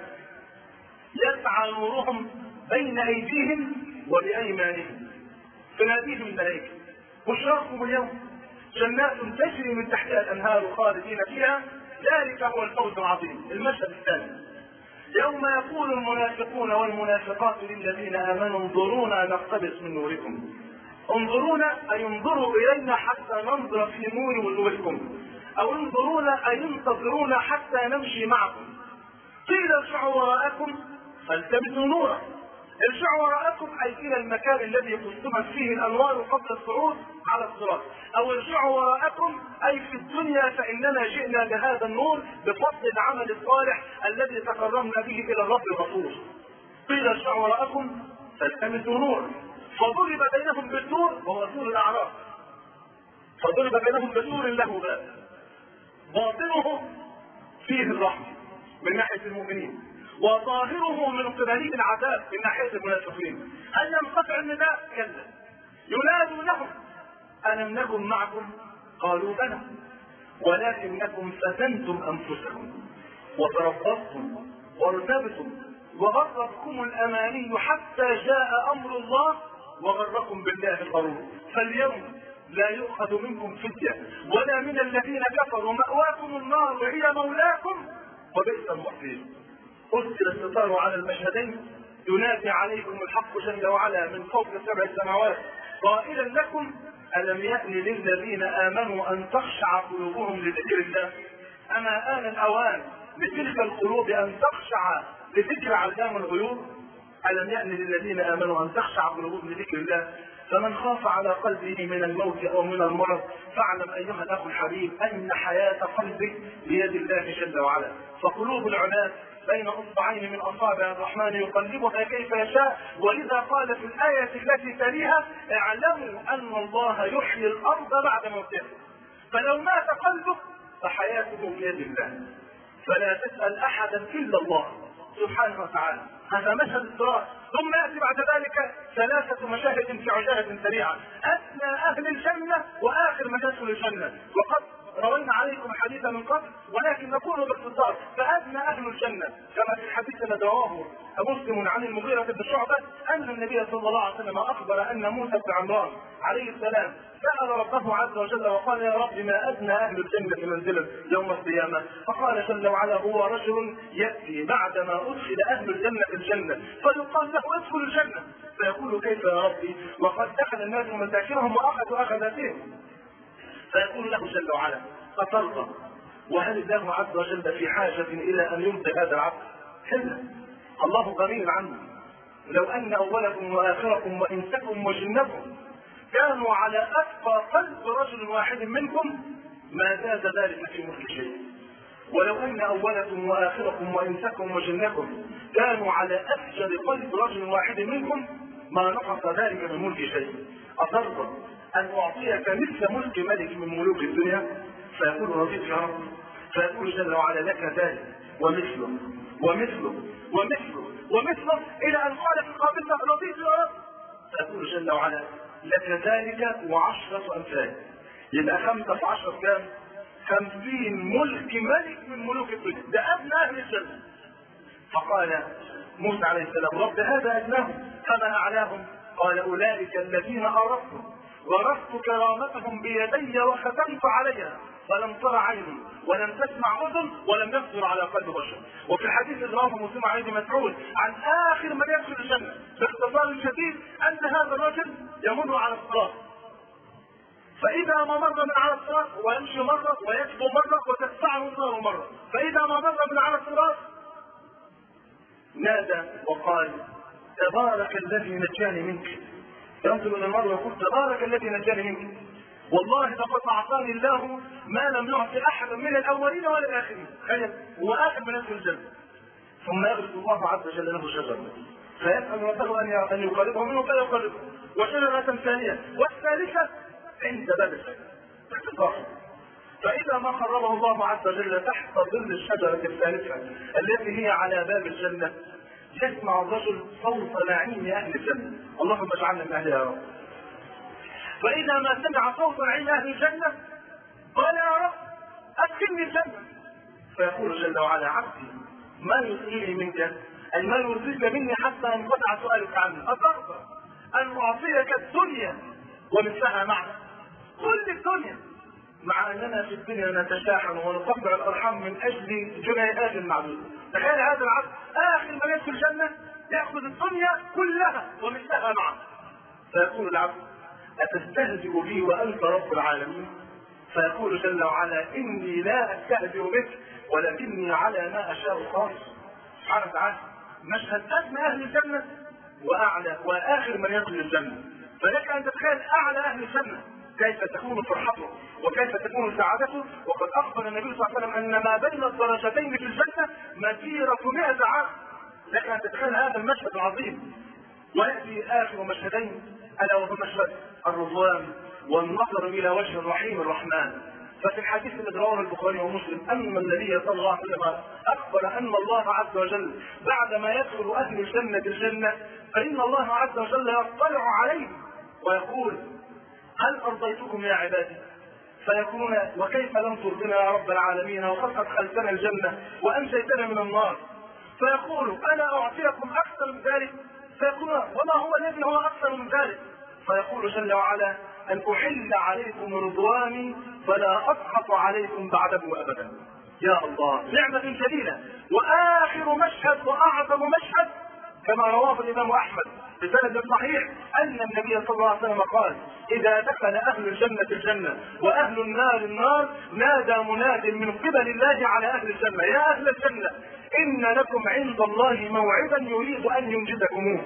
يسعى نورهم بين أيديهم وبأيمانهم، تناديهم الملائكة: بشراكم اليوم جنات تجري من تحتها الأنهار خالدين فيها، ذلك هو الفوز العظيم. المشهد الثاني: يوم يقول المنافقون والمنافقات للذين آمنوا انظرونا نقتبس من نوركم. انظرونا أي انظروا إلينا حتى ننظر في نور وجوهكم، أو انظرونا أي انتظرونا حتى نمشي معكم. قيل ارجعوا وراءكم فالتمسوا نورا. ارجعوا وراءكم أي إلى المكان الذي قسمت فيه الأنوار قبل الصعود على الصراط، أو ارجعوا وراءكم أي في الدنيا فإننا جئنا بهذا النور بفضل العمل الصالح الذي تقربنا به إلى الرب الغفور. قيل ارجعوا وراءكم فالتمسوا نورا فضرب بينهم بالسور وهو سور الأعراف. فضرب بينهم بسور له باب باطنه فيه الرحمة من ناحية المؤمنين، وظاهره من قبله العذاب من ناحية المنافقين. هل ينقطع النداء؟ كلا. ينادوا لهم: ألم نكن معكم؟ قالوا بلى، ولكنكم فتنتم أنفسكم وتربصتم وارتبتم وغرتكم الأماني حتى جاء أمر الله وغركم بالله الغرور. فاليوم لا يؤخذ منكم فدية ولا من الذين كفروا، مأواكم النار وهي مولاكم وبئس المصير. أرسل الستار على المشهدين ينادي عليكم الحق جل وعلا من فوق سبع سماوات قائلا لكم ألم يأن للذين آمنوا أن تخشع قلوبهم لذكر الله؟ أما آن الأوان لتلك القلوب أن تخشع لذكر علام الغيوب؟ ألم يأن للذين آمنوا أن تخشع قلوبهم لذكر الله؟ فمن خاف على قلبه من الموت أو من المرض فاعلم أيها الأخ الحبيب أن حياة قلبك بيد الله جل وعلا. فقلوب العباد بين اصبعين من اصابع الرحمن يقلبها كيف يشاء. ولذا قال في الايه التي تليها اعلموا ان الله يحيي الارض بعد موتها. فلو مات قلبك فحياته بيد الله، فلا تسال احدا الا الله سبحانه وتعالى. هذا مشهد الصراط. ثم ياتي بعد ذلك ثلاثه مشاهد في عجاله سريعه. ادنى اهل الجنه واخر من يدخل الجنه. وقد روينا عليكم حديثا من قبل ولكن نقول باختصار. فأدنى أهل الجنة كما في الحديث الذي رواه مسلم عن المغيرة بن شعبة أن النبي صلى الله عليه وسلم أخبر أن موسى بن عمران عليه السلام سأل ربه عز وجل وقال يا رب ما أدنى أهل الجنة منزلا يوم القيامة؟ فقال جل وعلا هو رجل يأتي بعدما أدخل أهل الجنة الجنة فيقال له ادخل الجنة فيقول كيف يا ربي وقد دخل الناس مساكنهم وأخذوا أخذاتهم. فيقول له جل وعلا أترضى؟ وهل الله عز وجل في حاجة إلى أن يرضي هذا العبد؟ حلو، الله غني عنه. لو أن أولكم وآخركم وإنسكم وجنكم كانوا على أتقى قلب رجل واحد منكم ما زاد ذلك في ملك شيء. ولو أن أولكم وآخركم وإنسكم وجنكم كانوا على أفجر قلب رجل واحد منكم ما نقص ذلك من ملك شيء. أترضى أن أعطيك مثل ملك ملك من ملوك الدنيا؟ فيقول رضيت يا رب. فيقول جل وعلا لك ذلك ومثله ومثله ومثله ومثله إلى أن قال في قابلته رضيت يا رب. فيقول جل وعلا لك ذلك وعشرة أمثال. يبقى خمسة في عشرة كام؟ خمسين ملك ملك من ملوك الدنيا. ده أدنى أهل الجنة. فقال موسى عليه السلام رب هذا أدناهم فما أعلاهم؟ قال أولئك الذين أردتهم ورثت كرامتهم بيدي وختمت عليها فلم تر عين ولم تسمع اذن ولم يخطر على قلب بشر. وفي الحديث الذي رواه مسلم عن ابن مسعود عن اخر من يدخل الجنه باختصار شديد ان هذا الرجل يمر على الصراط فاذا ما مر من على الصراط ويمشي مره ويكبو مره وتدفعه النار مره فاذا ما مر من على الصراط نادى وقال تبارك الذي نجاني منك. ينظر الى المرء ويقول تبارك الذي نجاني منك والله لقد اعطاني الله ما لم يعطي احدا من الاولين ولا الاخرين. تخيل هو اخر من يدخل الجنه. ثم يغرس الله عز وجل له شجره فيسال ربه ان يقربه منه فيقربه وشجره ثانيه والثالثه عند باب الجنه. فاذا ما قربه الله عز وجل تحت ظل الشجره الثالثه التي هي على باب الجنه يسمع الرجل صوت نعيم اهل الجنه. اللهم اجعلنا من اهلها يا رب. فاذا ما سمع صوت نعيم اهل الجنه قال يا رب ادخلني الجنه. فيقول جل وعلا عبدي ما يرضيني منك اي ما يرضيك مني حتى ينقطع سؤالك عني. اترضى ان اعطيك الدنيا ومثلها معك كل الدنيا مع اننا في الدنيا نتشاحن ونقطع الارحام من اجل جنيهات معدوده. تخيل هذا العبد اخر ما يدخل الجنه ياخذ الدنيا كلها ومثلها معه. فيقول العبد اتستهزئ بي وانت رب العالمين؟ فيقول جل وعلا اني لا استهزئ بك ولكني على ما اشاء خاص. سبحانه وتعالى مشهد ادنى اهل الجنه واعلى واخر من يدخل الجنه. فلك ان تتخيل اعلى اهل الجنه كيف تكون فرحته وكيف تكون سعادته. وقد اخبر النبي صلى الله عليه وسلم ان ما بين الدرجتين في الجنه مسيره مئة عام. لك ان تتخيل هذا المشهد العظيم. وياتي اخر مشهدين الا وهو مشهد الرضوان والنظر الى وجه الرحيم الرحمن. ففي الحديث الذي رواه البخاري ومسلم ان النبي صلى الله عليه وسلم اخبر ان الله عز وجل بعدما يدخل اهل الجنه الجنه فان الله عز وجل يطلع عليهم ويقول هل ارضيتكم يا عبادي؟ فيقولون وكيف لم ترضنا يا رب العالمين وقد ادخلتنا الجنه وانجيتنا من النار. فيقول انا اعطيكم اكثر من ذلك. فيقولون وما هو الذي هو اكثر من ذلك؟ فيقول جل وعلا ان احل عليكم رضواني فلا اسخط عليكم بعده ابدا. يا الله، نعمة جليلة. وآخر مشهد وأعظم مشهد كما رواه الإمام أحمد بسند صحيح أن النبي صلى الله عليه وسلم قال: إذا دخل أهل الجنة الجنة وأهل النار النار نادى مناد من قبل الله على أهل الجنة: يا أهل الجنة إن لكم عند الله موعدا يريد أن ينجزكموه.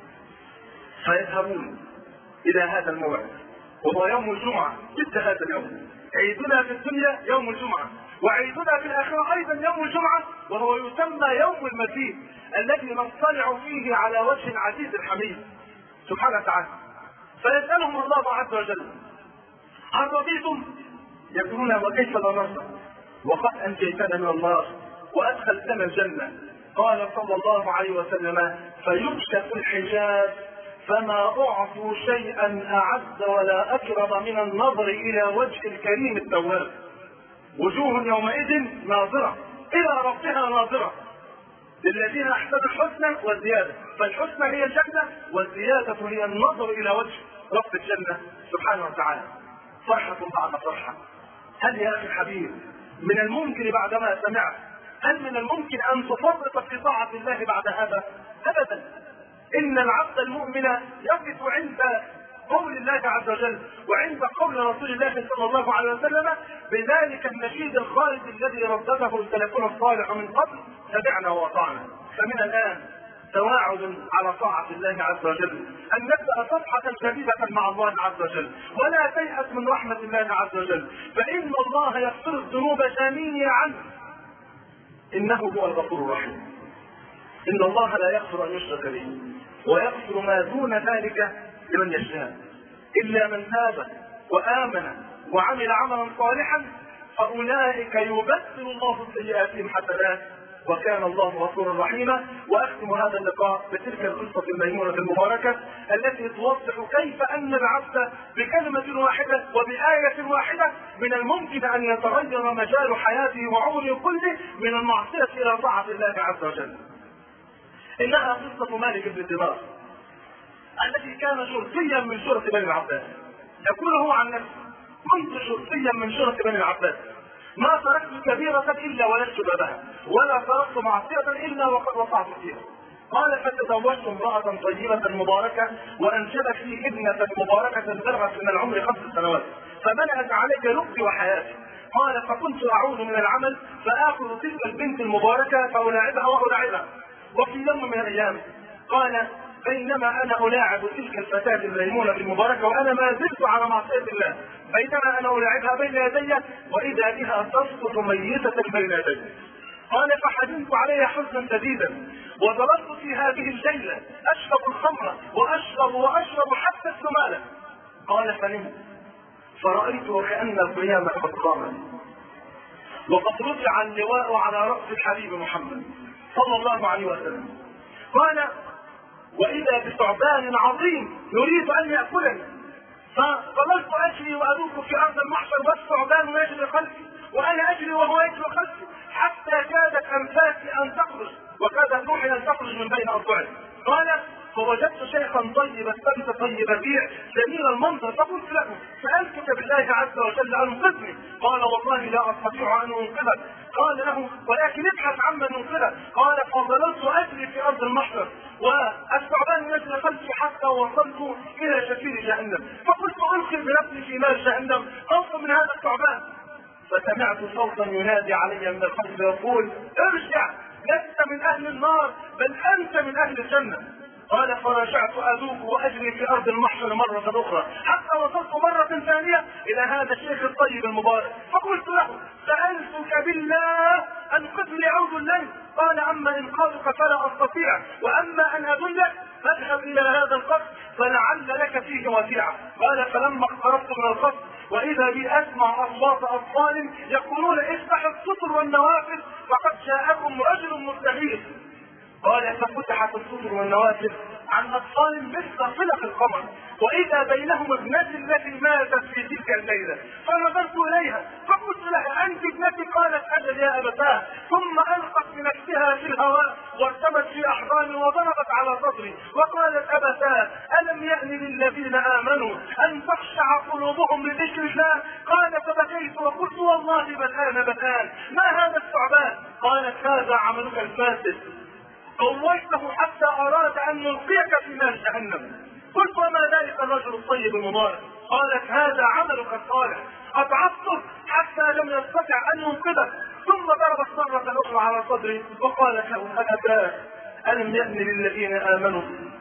فيذهبون إلى هذا الموعد وهو يوم الجمعة، مثل هذا اليوم. عيدنا في الدنيا يوم الجمعة، وعيدنا في الآخرة أيضا يوم الجمعة، وهو يسمى يوم المزيد الذي نطلع فيه على وجه العزيز الحميد سبحانه وتعالى. فيسألهم الله عز وجل: هل رضيتم؟ يقولون: وكيف لا نرضى وقد أنجيتنا من النار وأدخلتنا الجنة. قال صلى الله عليه وسلم: فيكشف الحجاب فما أعطوا شيئا أعز ولا أكرم من النظر إلى وجه الكريم التواب. وجوه يومئذ ناظرة إلى ربها ناظرة للذين أحسنوا الحسنى والزيادة. فالحسنى هي الجنة والزيادة هي النظر إلى وجه رب الجنة سبحانه وتعالى. فرحة بعد فرحة. هل يا أخي الحبيب من الممكن بعدما سمعت، هل من الممكن أن تفرط في طاعة الله بعد هذا؟ أبدا. إن العبد المؤمن يقف عند قول الله عز وجل وعند قول رسول الله صلى الله عليه وسلم بذلك النشيد الخالد الذي ردده السلفون الصالح من قبل: سمعنا وأطعنا. فمن الآن تواعد على طاعة الله عز وجل، أن نبدأ صفحة جديدة مع الله عز وجل، ولا تيأس من رحمة الله عز وجل، فإن الله يغفر الذنوب جميعا إنه هو الغفور الرحيم. إن الله لا يغفر أن يشرك به ويغفر ما دون ذلك لمن يشاء، إلا من تاب وآمن وعمل عملا صالحا فأولئك يبدل الله سيئاتهم حسنات وكان الله غفورا رحيما. وأختم هذا اللقاء بتلك القصة الميمونة المباركة التي توضح كيف أن العبد بكلمة واحدة وبآية واحدة من الممكن أن يتغير مجال حياته وعمره كله من المعصية إلى طاعة الله عز وجل. إنها قصة مالك بن دينار الذي كان شرطيا من شرط بني العباس. يقول هو عن نفسه: كنت شرطيا من شرط بني العباس، ما تركت كبيرة إلا ولست بابها، ولا تركت معصية إلا وقد وقعت فيها. قال: فتزوجت امرأة طيبة مباركة وأنجبت لي ابنة مباركة بلغت من العمر خمس سنوات فبلغت علي لبي وحياتي. قال: فكنت أعود من العمل فآخذ تلك البنت المباركة فألاعبها وألاعبها. وفي يوم من الأيام قال: بينما أنا ألاعب تلك الفتاة الميمونة المباركة وأنا ما زلت على معصية الله، بينما أنا ألاعبها بين يدي وإذا بها تسقط ميتة بين يدي. قال: فحزنت عليها حزنا شديدا وظللت في هذه الليلة أشرب الخمر وأشرب وأشرب حتى السمالة. قال: فنمت فرأيت وكأن القيامة قد قامت وقد رفع اللواء على رأس الحبيب محمد صلى الله عليه وسلم. قال: وإذا بثعبان عظيم يريد أن يأكلني، فظللت أجري وأدوك في أرض المحشر والثعبان يجري خلفي وأنا أجري وهو يجري خلفي حتى كادت أنفاسي أن تخرج وكادت روحي أن تخرج من بين أصبعي. قال: فوجدت شيخا طيب السمت طيب الريع جميل المنظر فقلت له: سألتك بالله عز وجل أنقذني. قال: والله لا أستطيع أن أنقذك. قال له: ولكن ابحث عمن ينقذك. قال: فظللت أجري في أرض المحشر والثعبان يجري خلفي حتى وصلت إلى شفير جهنم، فقلت ألقي بنفسي في نار جهنم خوفا من هذا الثعبان. فسمعت صوتا ينادي علي من الخلف يقول: ارجع، لست من أهل النار بل أنت من أهل الجنة. قال: فرجعت أذوق وأجري في أرض المحشر مرة أخرى حتى وصلت مرة ثانية إلى هذا الشيخ الطيب المبارك فقلت له: سألتك بالله أنقذني عود الليل. قال: أما إنقاذك فلا أستطيع، وأما أن أدلك فاذهب إلى هذا القصر فلعل لك فيه وسيعة. قال: فلما اقتربت من القصر وإذا بي أسمع أصوات أطفال يقولون: افتحوا الستر والنوافذ فقد جاءكم رجل مستغيث. قال: ففتحت الستر والنوافذ عن أطفال مثل فلق القمر وإذا بينهم ابنتي التي ماتت في تلك الليلة. فنظرت إليها فقلت لها: أنت ابنتي؟ قالت: أجل يا أبتاه. ثم ألقت بنفسها في الهواء وارتمت في أحضاني وضربت على صدري وقالت: أبتاه ألم يأن للذين آمنوا أن تخشع قلوبهم لذكر الله؟ قال: فبكيت فبكيت وقلت والله بكان بكان ما هذا الثعبان؟ قالت هذا عملك الفاسد، قويته حتى اراد ان يلقيك في نار جهنم. قلت وما ذلك الرجل الطيب المبارك؟ قالت هذا عملك الصالح، اضعفته حتى لم يستطع ان ينقذك، ثم ضربت مرة اخرى على صدري وقالت له أبا ألم يأن للذين آمنوا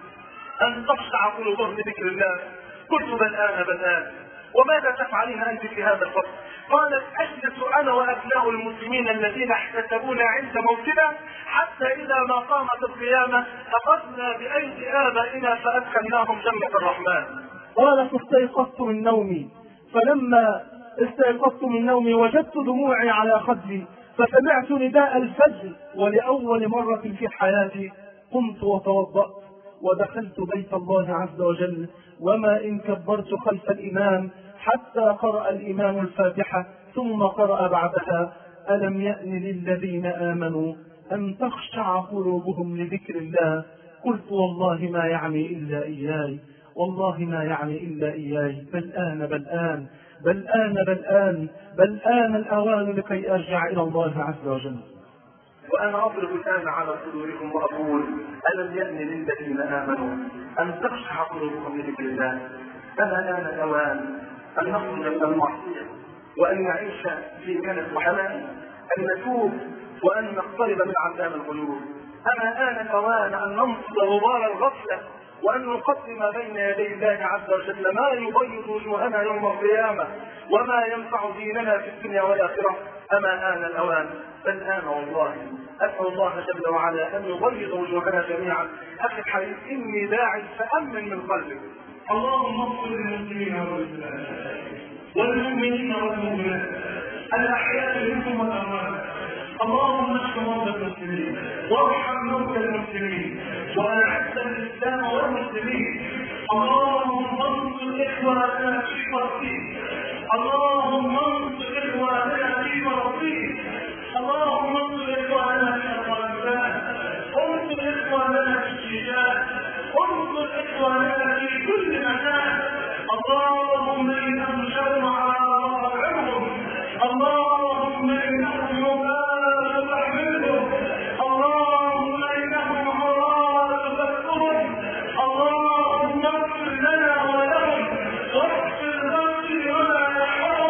أن تخشع قلوبهم لذكر الله؟ قلت بل آن بل آن. وماذا تفعلين أنت في هذا الوقت؟ قالت أجلس أنا وأبناء المسلمين الذين احتسبونا عند موتنا حتى إذا ما قامت القيامة أخذنا بأيدي آبائنا فأدخلناهم جنة الرحمن. قالت استيقظت من نومي، فلما استيقظت من نومي وجدت دموعي على خدي، فسمعت نداء الفجر، ولأول مرة في حياتي قمت وتوضأت ودخلت بيت الله عز وجل، وما إن كبرت خلف الإمام حتى قرأ الإمام الفاتحة، ثم قرأ بعدها ألم يأن للذين آمنوا أن تخشع قلوبهم لذكر الله. قلت والله ما يعني إلا إياي، والله ما يعني إلا إياي، بل آن بل آن بل آن بل آن بل آن الأوان لكي أرجع إلى الله عز وجل. وأنا أضرب الآن على صدوركم وأقول ألم يأن للذين آمنوا أن تخشع قلوبكم لذكر الله. أما آن الأوان أن نخرج من المعصية وأن نعيش في جنة وحنان، أن نتوب وأن نقترب من عذاب القلوب. أما آن الأوان أن ننصب غبار الغفلة وأن نقدم بين يدي الله عز وجل ما يبيض وجوهنا يوم القيامة وما ينفع ديننا في الدنيا والآخرة. أما آن الأوان بل آن والله أسأل الله جل وعلا أن يبيض وجوهنا جميعا. أخي الحبيب إني داعي فأمن من قلبك. اللهم اغفر للمسلمين والمسلمات والمؤمنين والمؤمنات الأحياء منهم والأموات. اللهم اشف مرضى المسلمين وارحم موتى المسلمين وأعز الإسلام والمسلمين. اللهم انصر إخواننا في فلسطين، اللهم انصر إخواننا في فلسطين، اللهم انصر إخواننا في أفغانستان، انصر إخواننا في الشيشان، انصر إخواننا في كل مكان. اللهم إنهم شروا على ظهرهم، اللهم إنهم مبارك تحملهم، اللهم إنهم مراد تذكرهم. اللهم اغفر لنا ولهم واغفر لنا ولا يحرم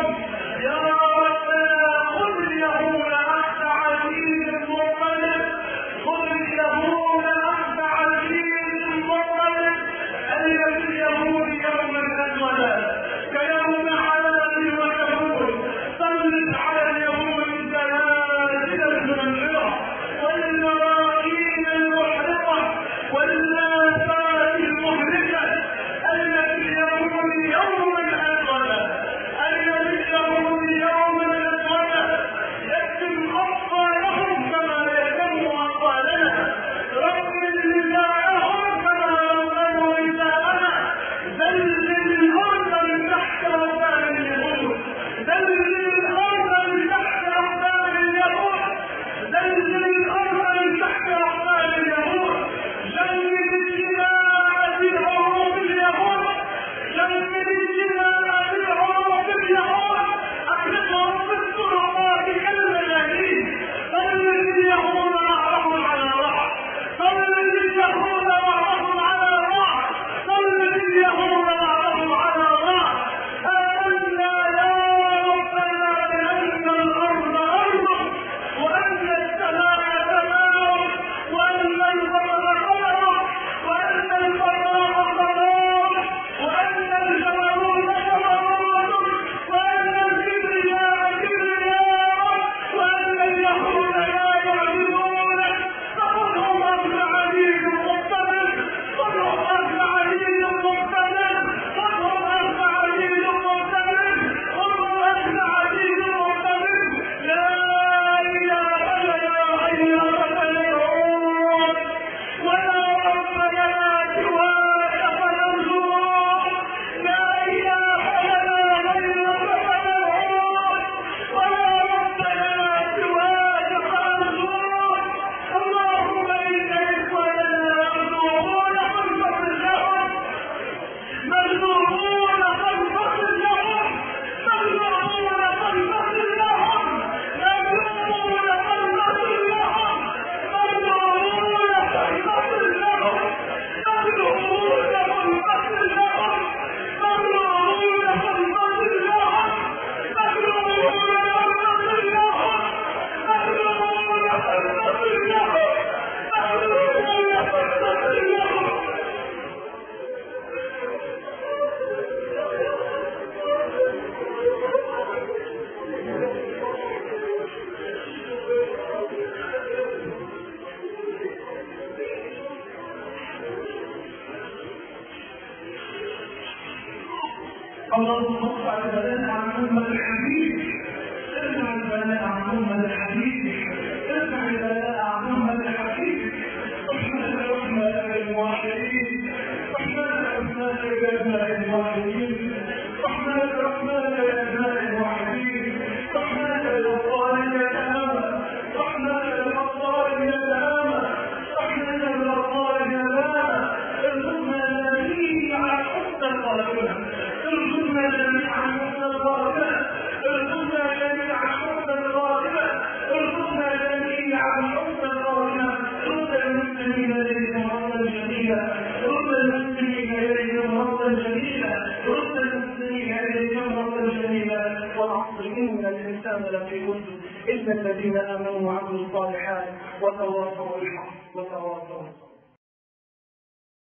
اللهم ارفع البلاء عن أمة الحبيب، ارفع البلاء عن أمة الحبيب، ارفع البلاء عن أمة الحبيب. رحمة رحمة الموحدين، رحمة رحمة لأبناء الموحدين، رحمة رحمة لأبناء الموحدين، رحمة للأطفال يتامى، رحمة للأطفال يتامى، رحمة للأطفال يتامى. ارزقنا جميعا حسن الخاتمة، ارزقنا جميعا حسن الخاتمة، ارزقنا جميعا حسن الخاتمة، ارزقنا جميعا حسن الخاتمة. رد المسلمين إليهم ردا جميلا، رد المسلمين إليهم ردا جميلا، رد المسلمين إليهم ردا جميلا. والعصر إن الإنسان لفي خسر إلا الذين آمنوا وعملوا الصالحات وتواصوا بالحق